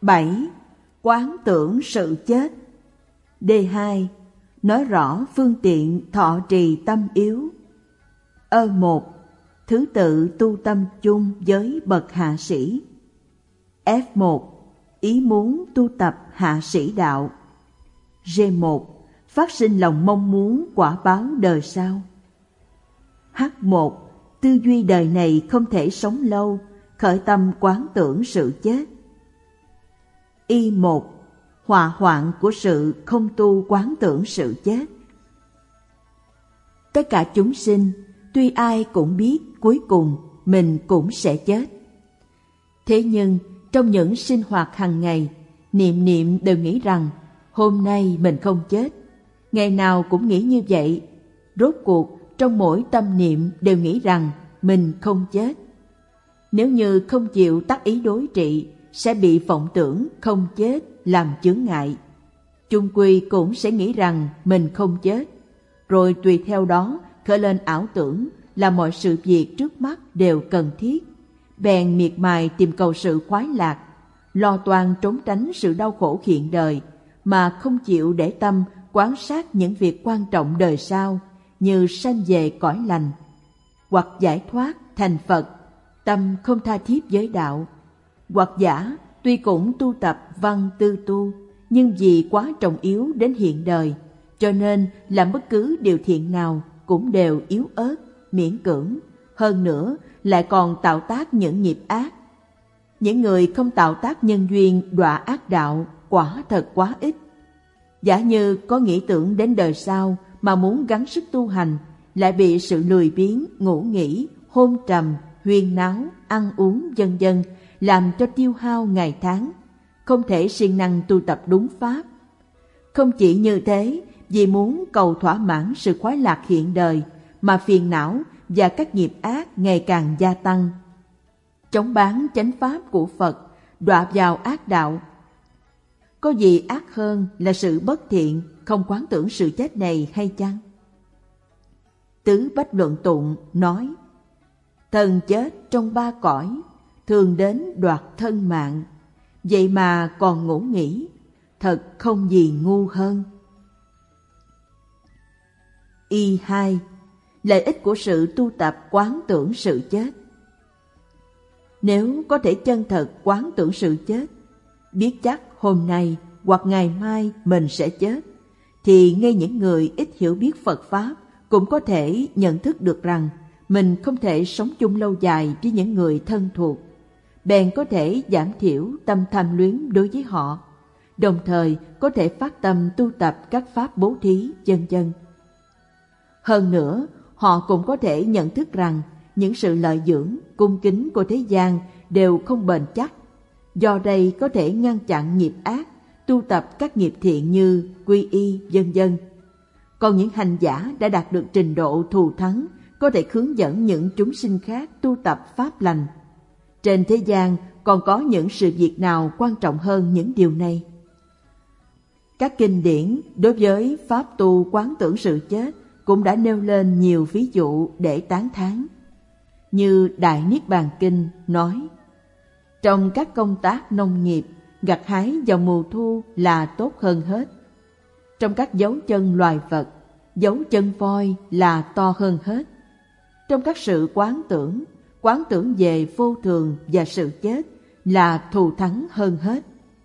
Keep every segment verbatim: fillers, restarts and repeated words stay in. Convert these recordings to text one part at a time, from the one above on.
bảy. Quán tưởng sự chết. D hai. Nói rõ phương tiện thọ trì tâm yếu. Ơ một. Thứ tự tu tâm chung với bậc hạ sĩ. F một. Ý muốn tu tập hạ sĩ đạo. G một. Phát sinh lòng mong muốn quả báo đời sau. H một. Tư duy đời này không thể sống lâu, khởi tâm quán tưởng sự chết. Y một. Họa hoạn của sự không tu quán tưởng sự chết. Tất cả chúng sinh, tuy ai cũng biết cuối cùng mình cũng sẽ chết. Thế nhưng trong những sinh hoạt hàng ngày, niệm niệm đều nghĩ rằng hôm nay mình không chết. Ngày nào cũng nghĩ như vậy. Rốt cuộc trong mỗi tâm niệm đều nghĩ rằng mình không chết. Nếu như không chịu tác ý đối trị, sẽ bị vọng tưởng không chết làm chướng ngại. Chung quy cũng sẽ nghĩ rằng mình không chết, rồi tùy theo đó khởi lên ảo tưởng là mọi sự việc trước mắt đều cần thiết, bèn miệt mài tìm cầu sự khoái lạc, lo toan trốn tránh sự đau khổ hiện đời, mà không chịu để tâm quan sát những việc quan trọng đời sau như sanh về cõi lành, hoặc giải thoát thành Phật, tâm không tha thiết với đạo. Hoặc giả tuy cũng tu tập văn tư tu, nhưng vì quá trọng yếu đến hiện đời, cho nên làm bất cứ điều thiện nào cũng đều yếu ớt, miễn cưỡng, hơn nữa lại còn tạo tác những nghiệp ác. Những người không tạo tác nhân duyên đọa ác đạo quả thật quá ít. Giả như có nghĩ tưởng đến đời sau mà muốn gắng sức tu hành, lại bị sự lười biếng, ngủ nghỉ, hôn trầm, huyên náo, ăn uống vân vân làm cho tiêu hao ngày tháng, không thể siêng năng tu tập đúng pháp. Không chỉ như thế, vì muốn cầu thỏa mãn sự khoái lạc hiện đời mà phiền não và các nghiệp ác ngày càng gia tăng, chống bán chánh pháp của Phật, đọa vào ác đạo. Có gì ác hơn là sự bất thiện, không quán tưởng sự chết này hay chăng? Tứ Bách Luận Tụng nói: thần chết trong ba cõi, thường đến đoạt thân mạng, vậy mà còn ngủ nghỉ, thật không gì ngu hơn. Y hai. Lợi ích của sự tu tập quán tưởng sự chết. Nếu có thể chân thật quán tưởng sự chết, biết chắc hôm nay hoặc ngày mai mình sẽ chết, thì ngay những người ít hiểu biết Phật Pháp cũng có thể nhận thức được rằng mình không thể sống chung lâu dài với những người thân thuộc, bèn có thể giảm thiểu tâm tham luyến đối với họ, đồng thời có thể phát tâm tu tập các pháp bố thí, vân vân. Hơn nữa, họ cũng có thể nhận thức rằng những sự lợi dưỡng, cung kính của thế gian đều không bền chắc, do đây có thể ngăn chặn nghiệp ác, tu tập các nghiệp thiện như quy y, vân vân. Còn những hành giả đã đạt được trình độ thù thắng có thể hướng dẫn những chúng sinh khác tu tập pháp lành. Trên thế gian còn có những sự việc nào quan trọng hơn những điều này? Các kinh điển đối với pháp tu quán tưởng sự chết cũng đã nêu lên nhiều ví dụ để tán thán. Như Đại Niết Bàn Kinh nói: trong các công tác nông nghiệp, gặt hái vào mùa thu là tốt hơn hết. Trong các dấu chân loài vật, dấu chân voi là to hơn hết. Trong các sự quán tưởng, quán tưởng về vô thường và sự chết là thù thắng hơn hết.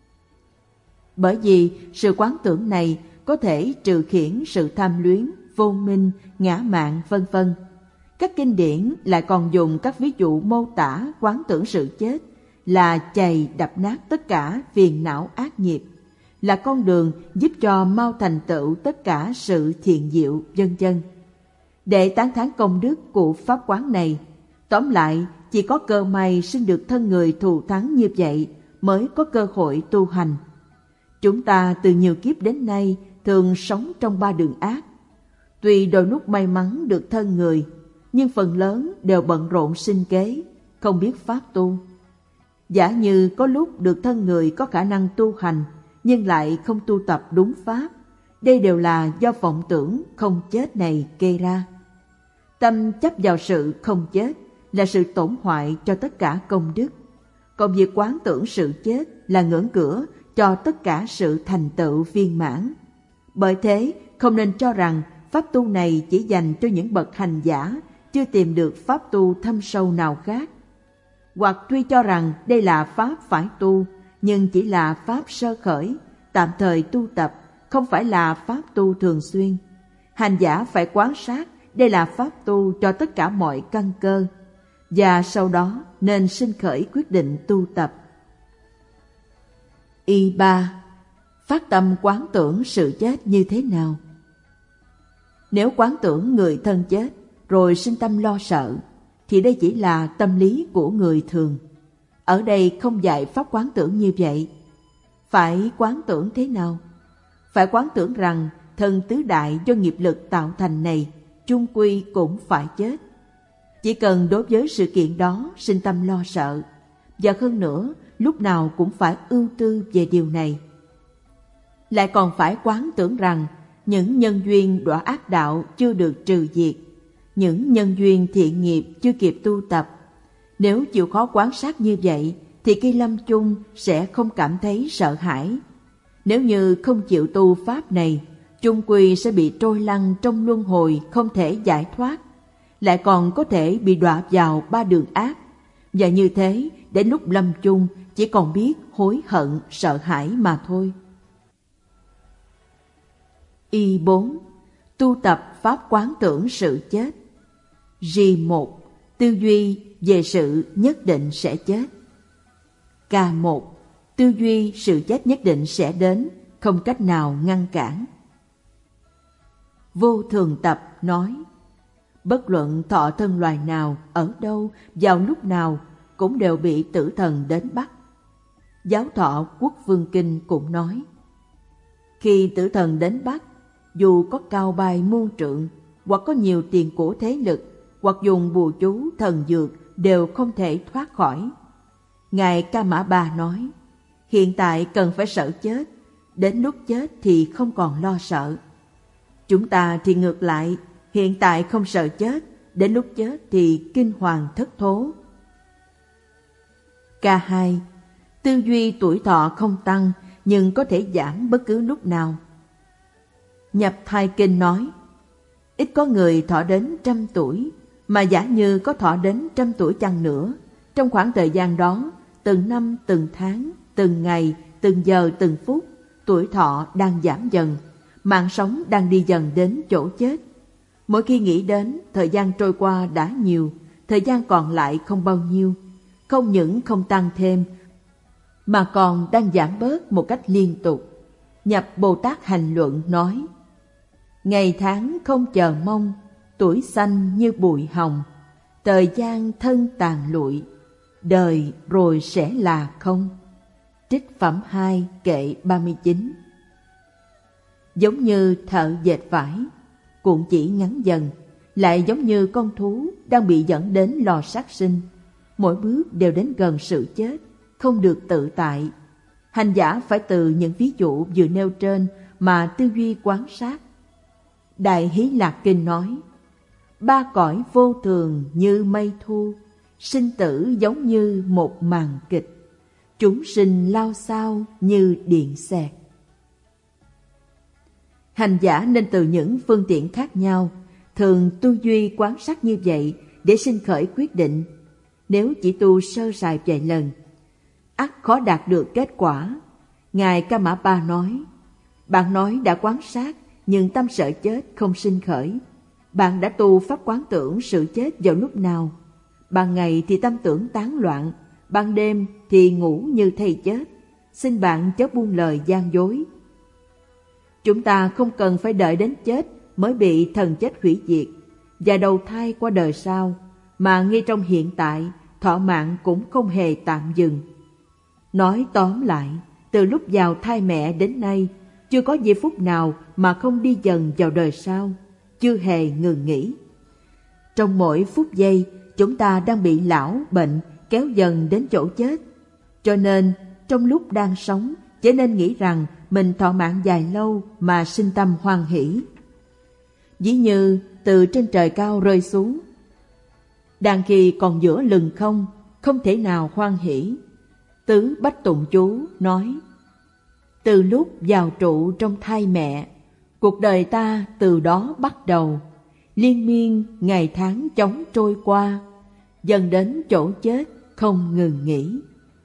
Bởi vì sự quán tưởng này có thể trừ khiển sự tham luyến, vô minh, ngã mạn, vân vân. Các kinh điển lại còn dùng các ví dụ mô tả quán tưởng sự chết là chày đập nát tất cả phiền não ác nghiệp, là con đường giúp cho mau thành tựu tất cả sự thiện diệu, vân vân. Để tán thán công đức của pháp quán này, tóm lại chỉ có cơ may sinh được thân người thù thắng như vậy mới có cơ hội tu hành. Chúng ta từ nhiều kiếp đến nay thường sống trong ba đường ác. Tuy đôi lúc may mắn được thân người, nhưng phần lớn đều bận rộn sinh kế, không biết pháp tu. Giả như có lúc được thân người có khả năng tu hành, nhưng lại không tu tập đúng pháp, đây đều là do vọng tưởng không chết này gây ra. Tâm chấp vào sự không chết là sự tổn hoại cho tất cả công đức. Còn việc quán tưởng sự chết là ngưỡng cửa cho tất cả sự thành tựu viên mãn. Bởi thế, không nên cho rằng pháp tu này chỉ dành cho những bậc hành giả chưa tìm được pháp tu thâm sâu nào khác. Hoặc tuy cho rằng đây là pháp phải tu, nhưng chỉ là pháp sơ khởi, tạm thời tu tập, không phải là pháp tu thường xuyên. Hành giả phải quan sát đây là pháp tu cho tất cả mọi căn cơ, và sau đó nên sinh khởi quyết định tu tập. Y ba. Phát tâm quán tưởng sự chết như thế nào? Nếu quán tưởng người thân chết rồi sinh tâm lo sợ, thì đây chỉ là tâm lý của người thường. Ở đây không dạy pháp quán tưởng như vậy. Phải quán tưởng thế nào? Phải quán tưởng rằng thân tứ đại do nghiệp lực tạo thành này chung quy cũng phải chết. Chỉ cần đối với sự kiện đó sinh tâm lo sợ, và hơn nữa lúc nào cũng phải ưu tư về điều này. Lại còn phải quán tưởng rằng những nhân duyên đọa ác đạo chưa được trừ diệt, những nhân duyên thiện nghiệp chưa kịp tu tập. Nếu chịu khó quan sát như vậy, thì khi lâm chung sẽ không cảm thấy sợ hãi. Nếu như không chịu tu pháp này, chung quy sẽ bị trôi lăn trong luân hồi không thể giải thoát, lại còn có thể bị đọa vào ba đường ác. Và như thế, đến lúc lâm chung chỉ còn biết hối hận, sợ hãi mà thôi. Y bốn. Tu tập pháp quán tưởng sự chết. G một. Tư duy về sự nhất định sẽ chết. K một. Tư duy sự chết nhất định sẽ đến, không cách nào ngăn cản. Vô Thường Tập nói, bất luận thọ thân loài nào, ở đâu, vào lúc nào, cũng đều bị tử thần đến bắt. Giáo thọ Quốc Vương Kinh cũng nói, khi tử thần đến bắt, dù có cao bay muôn trượng, hoặc có nhiều tiền của thế lực, hoặc dùng bùa chú thần dược, đều không thể thoát khỏi. Ngài Ca Mã Ba nói, hiện tại cần phải sợ chết, đến lúc chết thì không còn lo sợ. Chúng ta thì ngược lại, hiện tại không sợ chết, đến lúc chết thì kinh hoàng thất thố. K hai. Tư duy tuổi thọ không tăng, nhưng có thể giảm bất cứ lúc nào. Nhập Thai Kinh nói, ít có người thọ đến trăm tuổi, mà giả như có thọ đến trăm tuổi chăng nữa, trong khoảng thời gian đó, từng năm, từng tháng, từng ngày, từng giờ, từng phút, tuổi thọ đang giảm dần, mạng sống đang đi dần đến chỗ chết. Mỗi khi nghĩ đến thời gian trôi qua đã nhiều, thời gian còn lại không bao nhiêu, không những không tăng thêm, mà còn đang giảm bớt một cách liên tục. Nhập Bồ Tát Hành Luận nói, ngày tháng không chờ mong, tuổi xanh như bụi hồng, thời gian thân tàn lụi, đời rồi sẽ là không. Trích Phẩm hai kệ ba mươi chín. Giống như thợ dệt vải, cuộn chỉ ngắn dần, lại giống như con thú đang bị dẫn đến lò sát sinh, mỗi bước đều đến gần sự chết, không được tự tại. Hành giả phải từ những ví dụ vừa nêu trên mà tư duy quan sát. Đại Hí Lạc Kinh nói, ba cõi vô thường như mây thu, sinh tử giống như một màn kịch, chúng sinh lao xao như điện xẹt. Hành giả nên từ những phương tiện khác nhau, thường tư duy quan sát như vậy để sinh khởi quyết định. Nếu chỉ tu sơ sài vài lần, ắt khó đạt được kết quả. Ngài Ca Mã Ba nói, bạn nói đã quan sát, nhưng tâm sợ chết không sinh khởi. Bạn đã tu pháp quán tưởng sự chết vào lúc nào? Ban ngày thì tâm tưởng tán loạn, ban đêm thì ngủ như thây chết. Xin bạn chớ buông lời gian dối. Chúng ta không cần phải đợi đến chết mới bị thần chết hủy diệt và đầu thai qua đời sau, mà ngay trong hiện tại, thọ mạng cũng không hề tạm dừng. Nói tóm lại, từ lúc vào thai mẹ đến nay, chưa có giây phút nào mà không đi dần vào đời sau, chưa hề ngừng nghỉ. Trong mỗi phút giây, chúng ta đang bị lão, bệnh, kéo dần đến chỗ chết. Cho nên, trong lúc đang sống, chớ nên nghĩ rằng mình thọ mạng dài lâu mà sinh tâm hoan hỷ. Ví như từ trên trời cao rơi xuống, đang khi còn giữa lừng không, không thể nào hoan hỷ. Tứ Bách Tụng Chú nói: từ lúc vào trụ trong thai mẹ, cuộc đời ta từ đó bắt đầu, liên miên ngày tháng chóng trôi qua, dần đến chỗ chết không ngừng nghỉ.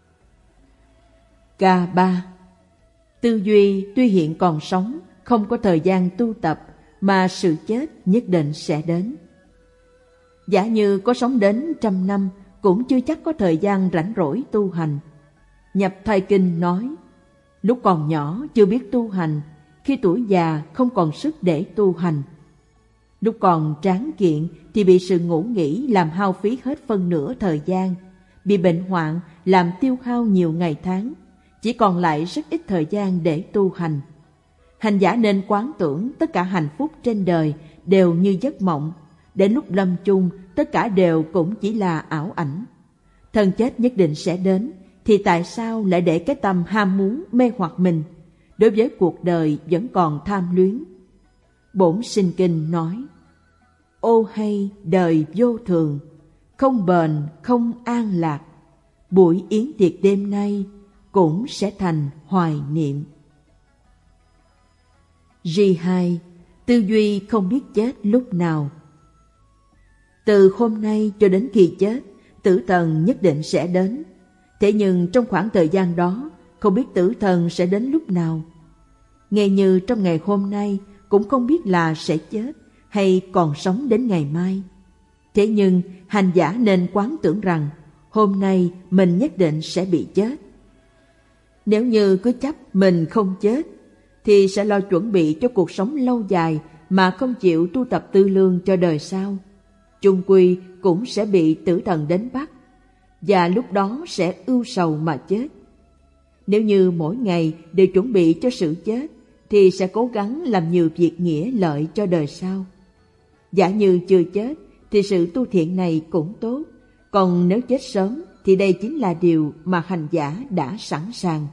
K ba. Tư duy tuy hiện còn sống, không có thời gian tu tập, mà sự chết nhất định sẽ đến. Giả như có sống đến trăm năm, cũng chưa chắc có thời gian rảnh rỗi tu hành. Nhập Thai Kinh nói: lúc còn nhỏ chưa biết tu hành, khi tuổi già không còn sức để tu hành. Lúc còn tráng kiện thì bị sự ngủ nghỉ làm hao phí hết phân nửa thời gian, bị bệnh hoạn làm tiêu hao nhiều ngày tháng, chỉ còn lại rất ít thời gian để tu hành. Hành giả nên quán tưởng tất cả hạnh phúc trên đời đều như giấc mộng, đến lúc lâm chung tất cả đều cũng chỉ là ảo ảnh. Thân chết nhất định sẽ đến, thì tại sao lại để cái tâm ham muốn mê hoặc mình, đối với cuộc đời vẫn còn tham luyến? Bổn Sinh Kinh nói: ô hay đời vô thường, không bền không an lạc, buổi yến tiệc đêm nay cũng sẽ thành hoài niệm. G hai. Tư duy không biết chết lúc nào. Từ hôm nay cho đến khi chết, tử thần nhất định sẽ đến. Thế nhưng trong khoảng thời gian đó, không biết tử thần sẽ đến lúc nào. Nghe như trong ngày hôm nay cũng không biết là sẽ chết hay còn sống đến ngày mai. Thế nhưng hành giả nên quán tưởng rằng hôm nay mình nhất định sẽ bị chết. Nếu như cứ chấp mình không chết, thì sẽ lo chuẩn bị cho cuộc sống lâu dài mà không chịu tu tập tư lương cho đời sau. Chung quy cũng sẽ bị tử thần đến bắt, và lúc đó sẽ ưu sầu mà chết. Nếu như mỗi ngày đều chuẩn bị cho sự chết, thì sẽ cố gắng làm nhiều việc nghĩa lợi cho đời sau. Giả như chưa chết, thì sự tu thiện này cũng tốt. Còn nếu chết sớm, thì đây chính là điều mà hành giả đã sẵn sàng.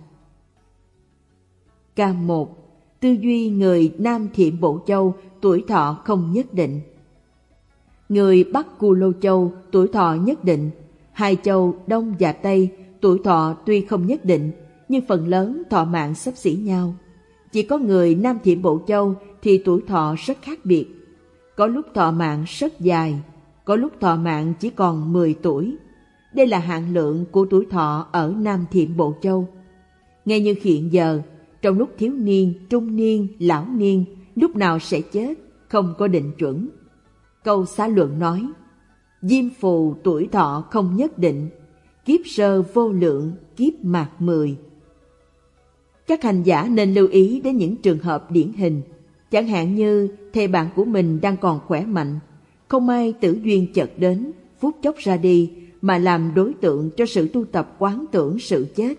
K một. Tư duy người Nam Thiểm Bộ Châu tuổi thọ không nhất định. Người Bắc Cù Lô Châu tuổi thọ nhất định. Hai châu Đông và Tây tuổi thọ tuy không nhất định, nhưng phần lớn thọ mạng xấp xỉ nhau. Chỉ có người Nam Thiểm Bộ Châu thì tuổi thọ rất khác biệt. Có lúc thọ mạng rất dài, có lúc thọ mạng chỉ còn mười tuổi. Đây là hạn lượng của tuổi thọ ở Nam Thiểm Bộ Châu. Ngay như hiện giờ, trong lúc thiếu niên, trung niên, lão niên, lúc nào sẽ chết, không có định chuẩn. Câu Xá Luận nói: diêm phù tuổi thọ không nhất định, kiếp sơ vô lượng, kiếp mạt mười. Các hành giả nên lưu ý đến những trường hợp điển hình, chẳng hạn như thầy bạn của mình đang còn khỏe mạnh, không may tử duyên chợt đến, phút chốc ra đi, mà làm đối tượng cho sự tu tập quán tưởng sự chết.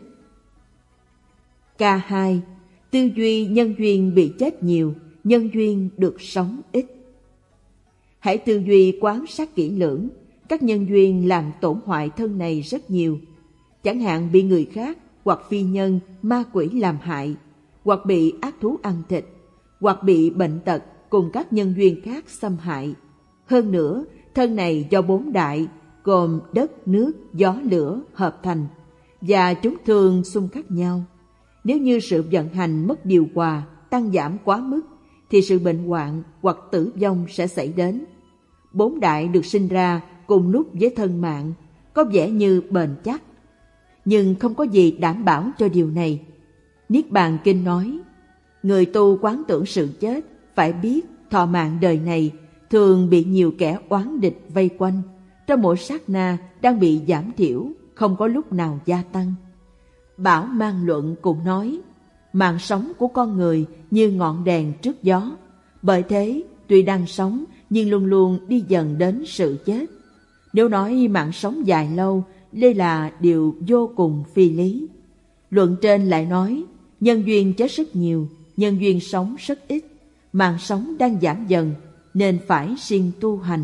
K hai. Tư duy nhân duyên bị chết nhiều, nhân duyên được sống ít. Hãy tư duy quán sát kỹ lưỡng, các nhân duyên làm tổn hoại thân này rất nhiều. Chẳng hạn bị người khác hoặc phi nhân, ma quỷ làm hại, hoặc bị ác thú ăn thịt, hoặc bị bệnh tật cùng các nhân duyên khác xâm hại. Hơn nữa, thân này do bốn đại gồm đất, nước, gió, lửa hợp thành, và chúng thường xung khắc nhau. Nếu như sự vận hành mất điều hòa, tăng giảm quá mức, thì sự bệnh hoạn hoặc tử vong sẽ xảy đến. Bốn đại được sinh ra cùng lúc với thân mạng, có vẻ như bền chắc, nhưng không có gì đảm bảo cho điều này. Niết Bàn Kinh nói: người tu quán tưởng sự chết phải biết thọ mạng đời này thường bị nhiều kẻ oán địch vây quanh, trong mỗi sát na đang bị giảm thiểu, không có lúc nào gia tăng. Bảo Mang Luận cũng nói: mạng sống của con người như ngọn đèn trước gió, bởi thế tuy đang sống nhưng luôn luôn đi dần đến sự chết. Nếu nói mạng sống dài lâu, đây là điều vô cùng phi lý. Luận trên lại nói: nhân duyên chết rất nhiều, nhân duyên sống rất ít, mạng sống đang giảm dần, nên phải siêng tu hành.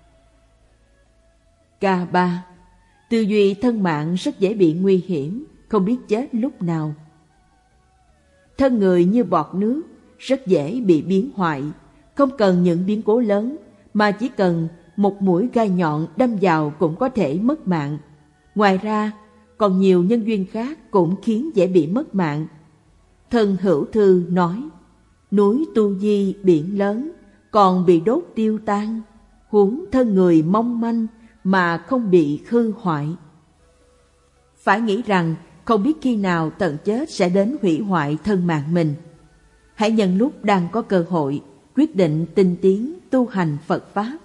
K ba. Tư duy thân mạng rất dễ bị nguy hiểm, không biết chết lúc nào. Thân người như bọt nước, rất dễ bị biến hoại, không cần những biến cố lớn, mà chỉ cần một mũi gai nhọn đâm vào cũng có thể mất mạng. Ngoài ra, còn nhiều nhân duyên khác cũng khiến dễ bị mất mạng. Thân Hữu Thư nói, núi tu di biển lớn, còn bị đốt tiêu tan, huống thân người mong manh mà không bị hư hoại. Phải nghĩ rằng không biết khi nào tận chết sẽ đến hủy hoại thân mạng mình. Hãy nhân lúc đang có cơ hội, quyết định tinh tiến tu hành Phật Pháp.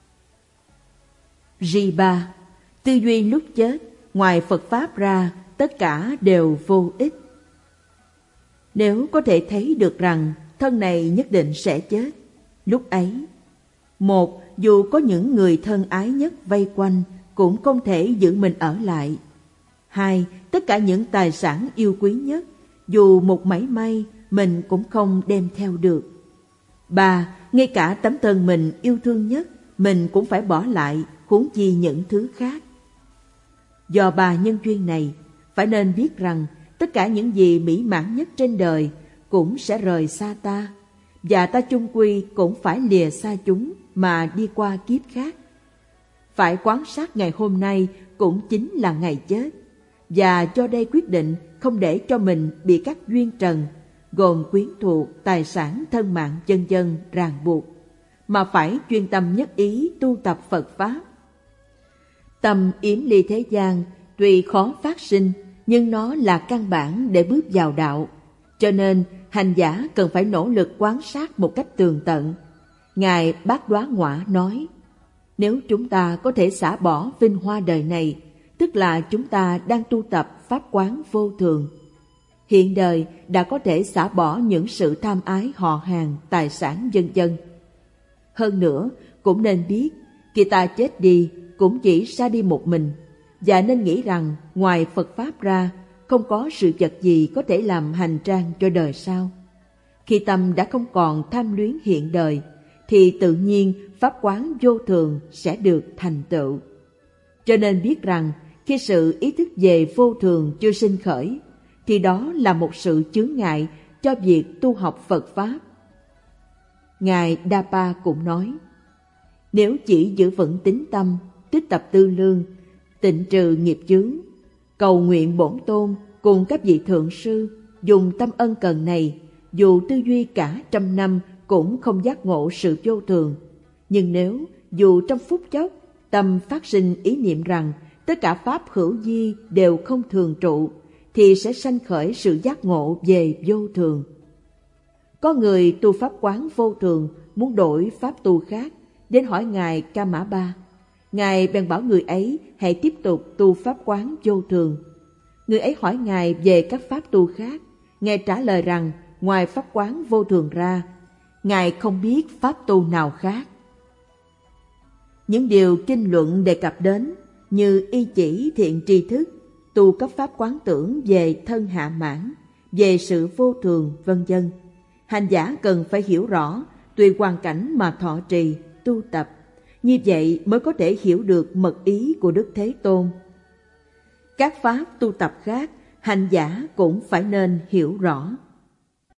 Ri ba, tư duy lúc chết, ngoài Phật Pháp ra, tất cả đều vô ích. Nếu có thể thấy được rằng thân này nhất định sẽ chết, lúc ấy, một, dù có những người thân ái nhất vây quanh, cũng không thể giữ mình ở lại. Hai, tất cả những tài sản yêu quý nhất, dù một mảy may, mình cũng không đem theo được. Ba, ngay cả tấm thân mình yêu thương nhất, mình cũng phải bỏ lại, huống chi những thứ khác. Do ba nhân duyên này, phải nên biết rằng tất cả những gì mỹ mãn nhất trên đời cũng sẽ rời xa ta, và ta chung quy cũng phải lìa xa chúng mà đi qua kiếp khác. Phải quan sát ngày hôm nay cũng chính là ngày chết, và do đây quyết định không để cho mình bị các duyên trần, gồm quyến thuộc, tài sản, thân mạng, vân vân ràng buộc, mà phải chuyên tâm nhất ý tu tập Phật Pháp. Tâm yếm ly thế gian tuy khó phát sinh, nhưng nó là căn bản để bước vào đạo. Cho nên hành giả cần phải nỗ lực quan sát một cách tường tận. Ngài Bát Đoá Ngoại nói, nếu chúng ta có thể xả bỏ vinh hoa đời này, tức là chúng ta đang tu tập pháp quán vô thường. Hiện đời đã có thể xả bỏ những sự tham ái họ hàng, tài sản vân vân. Hơn nữa, cũng nên biết, khi ta chết đi cũng chỉ ra đi một mình, và nên nghĩ rằng ngoài Phật Pháp ra, không có sự vật gì có thể làm hành trang cho đời sau. Khi tâm đã không còn tham luyến hiện đời, thì tự nhiên pháp quán vô thường sẽ được thành tựu. Cho nên biết rằng, khi sự ý thức về vô thường chưa sinh khởi, thì đó là một sự chướng ngại cho việc tu học Phật Pháp. Ngài Đa-pa cũng nói, nếu chỉ giữ vững tín tâm, tích tập tư lương, tịnh trừ nghiệp chướng, cầu nguyện bổn tôn cùng các vị thượng sư, dùng tâm ân cần này, dù tư duy cả trăm năm cũng không giác ngộ sự vô thường. Nhưng nếu dù trong phút chốc tâm phát sinh ý niệm rằng tất cả pháp hữu vi đều không thường trụ, thì sẽ sanh khởi sự giác ngộ về vô thường. Có người tu pháp quán vô thường muốn đổi pháp tu khác, đến hỏi Ngài Ca Mã Ba. Ngài bèn bảo người ấy hãy tiếp tục tu pháp quán vô thường. Người ấy hỏi Ngài về các pháp tu khác. Ngài trả lời rằng ngoài pháp quán vô thường ra, Ngài không biết pháp tu nào khác. Những điều kinh luận đề cập đến như y chỉ thiện tri thức, tu các pháp quán tưởng về thân hạ mãn, về sự vô thường, vân vân, hành giả cần phải hiểu rõ tùy hoàn cảnh mà thọ trì, tu tập. Như vậy mới có thể hiểu được mật ý của Đức Thế Tôn. Các pháp tu tập khác, hành giả cũng phải nên hiểu rõ.